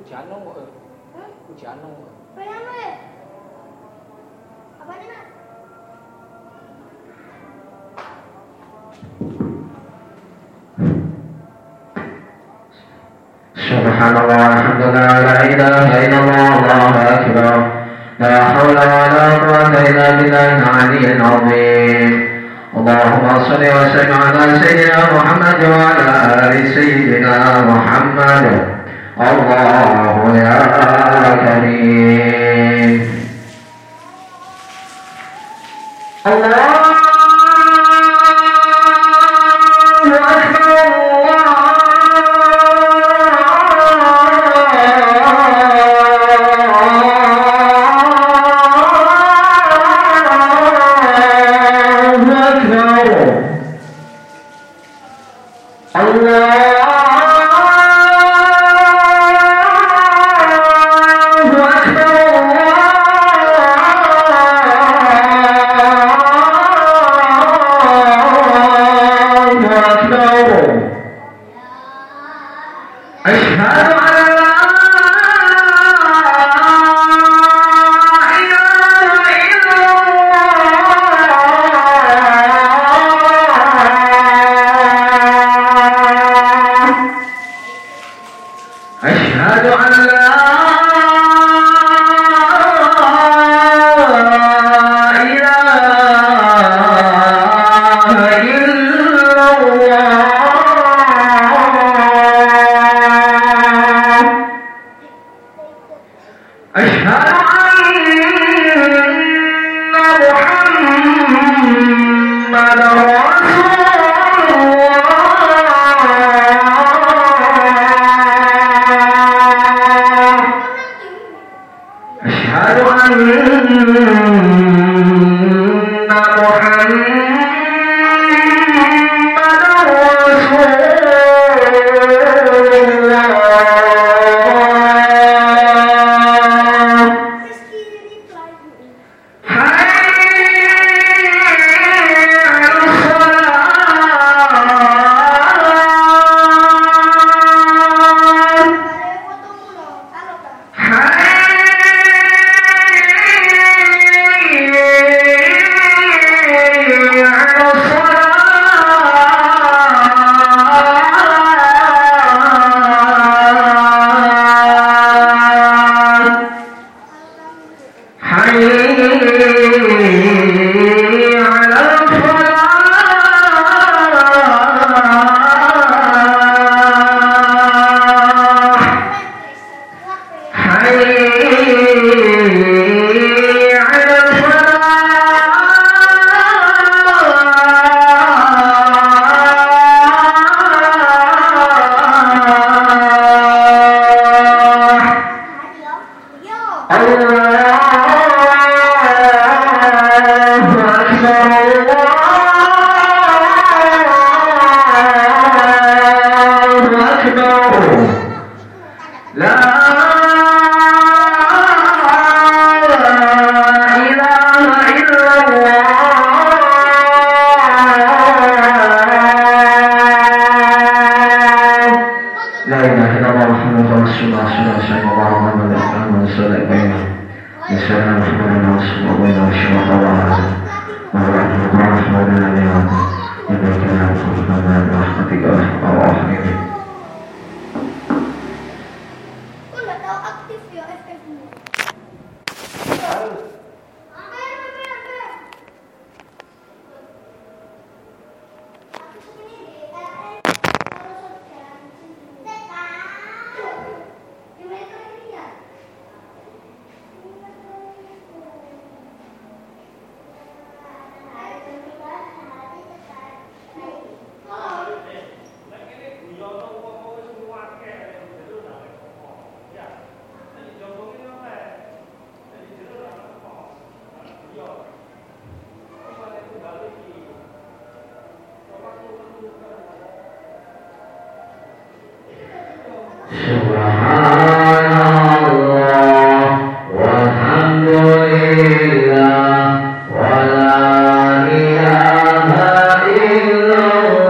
Janong kok. Janong kok. Bayano ya? Apanya nak? Subhanallah, alhamdulillah, la ilaha illallah, Allahu akbar. La hawla wa la quwwata illa billahil aliyyil azim. Allahumma shalli wa sallim ala sayyidina Muhammad wa ala ali sayyidina Muhammad. Allahu ya karim. Allah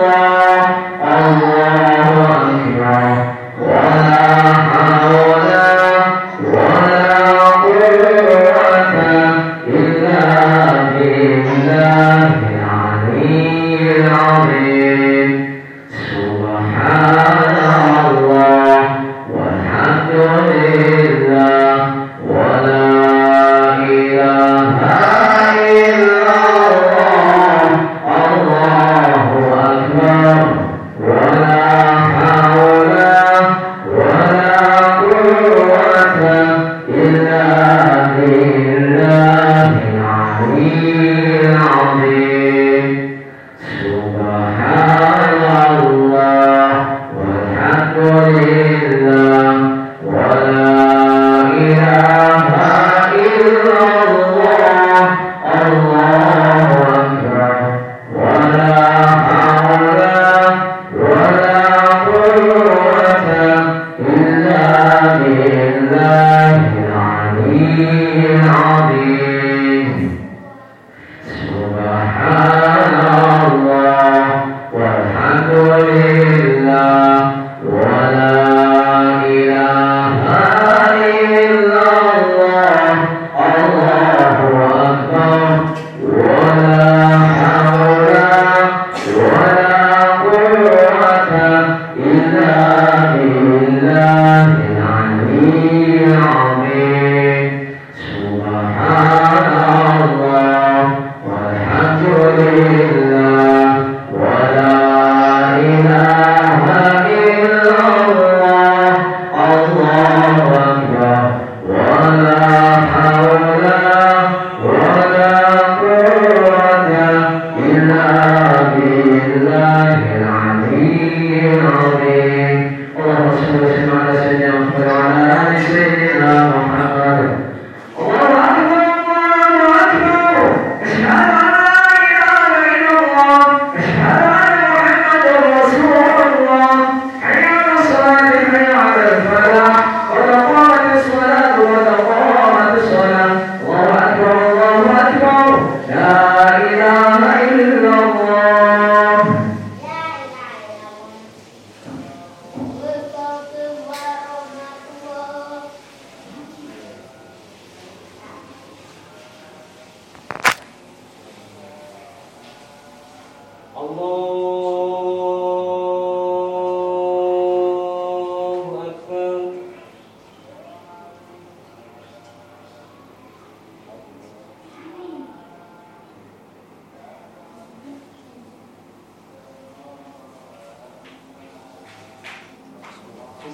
ولا حول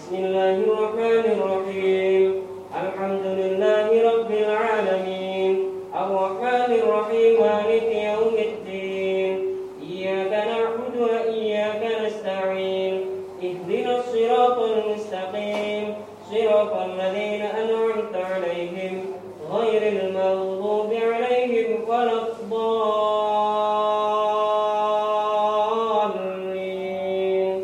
Bismillahirrahmanirrahim. Alhamdulillahi rabbil alamin. Ar-Rahmanir-Rahim. Maliki yaumiddin. Iyyaka na'budu wa iyyaka nasta'in. Ihdinas siratal mustaqim. Siratal ladzina an'amta 'alaihim ghairil maghdubi 'alaihim waladdallin.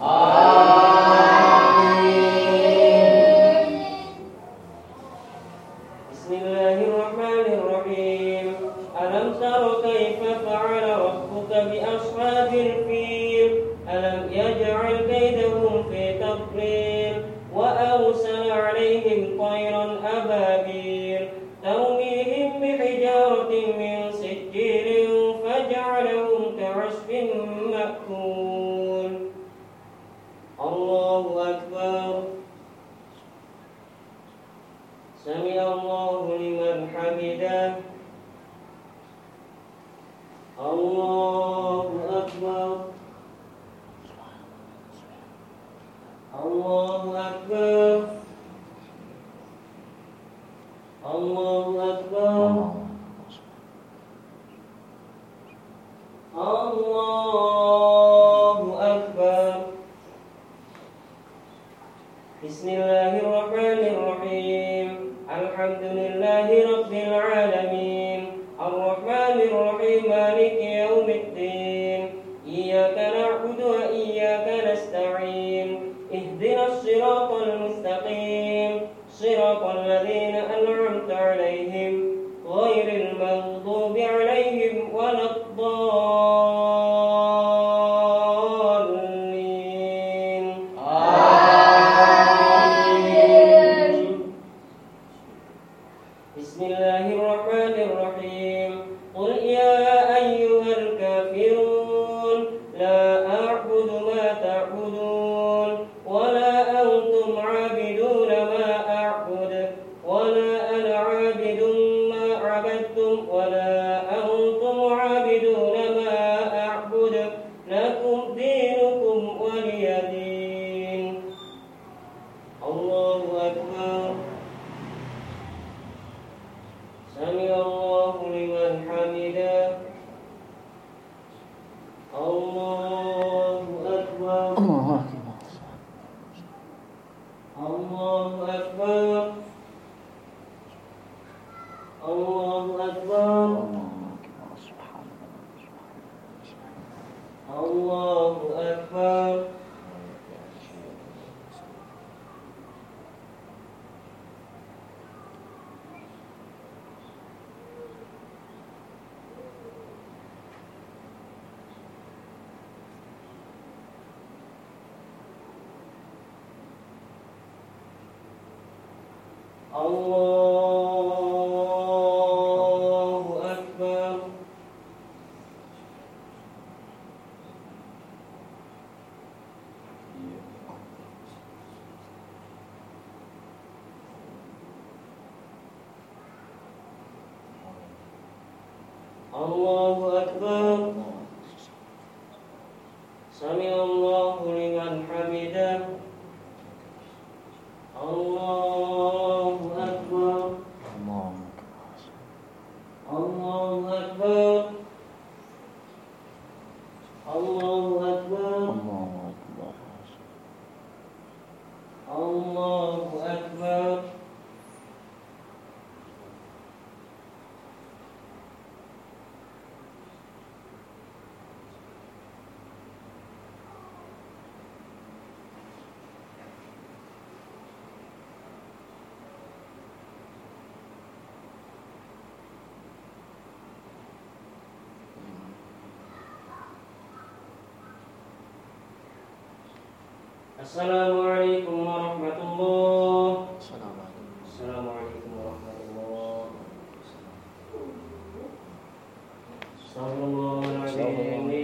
Bismillahirrahmanirrahim. Alam tara kaifa fa'ala rabbuka bi ashabil fil? Alam yaj'al kaydahum fi tadlil wa arsala 'alaihim tayran ababil tarmihim bihijaratin min sijilin faj'alahum ka'asfin ma'kul. Allahu akbar. Sami Allahu liman hamidah. Allahu akbar. Allahu akbar. Allahu akbar. Allahu akbar. Bismillahirrahmanirrahim. Alhamdulillahi rabbil alamin. Ar-Rahmanir-Rahim. Maliki yaumiddin. Iyyaka na'budu wa iyyaka nasta'in. Ihdinas siratal mustaqim. Siratal ladzina an'amta 'alaihim ghairil maghdubi 'alaihim waladdallin. Bismillahirrahmanirrahim. Qul ya ayyuhal kafirun la a'budu ma ta'budun wa la antum 'abiduna ma a'budu wa la ana 'abidun ma 'abadtum wa la antum 'abiduna ma a'budu lakum dinukum waliya din. Allahu akbar. Sami Allahu liman hamidah. Allahu akbar. Allahu akbar. Allahu akbar. Allahu akbar. Allahu akbar. Allahu akbar. Sami Allahu liman hamidah. Allahu akbar. Allahu akbar. Allahu akbar. Allahu akbar. Assalamualaikum warahmatullahi wabarakatuh. Assalamualaikum warahmatullahi wabarakatuh. Assalamualaikum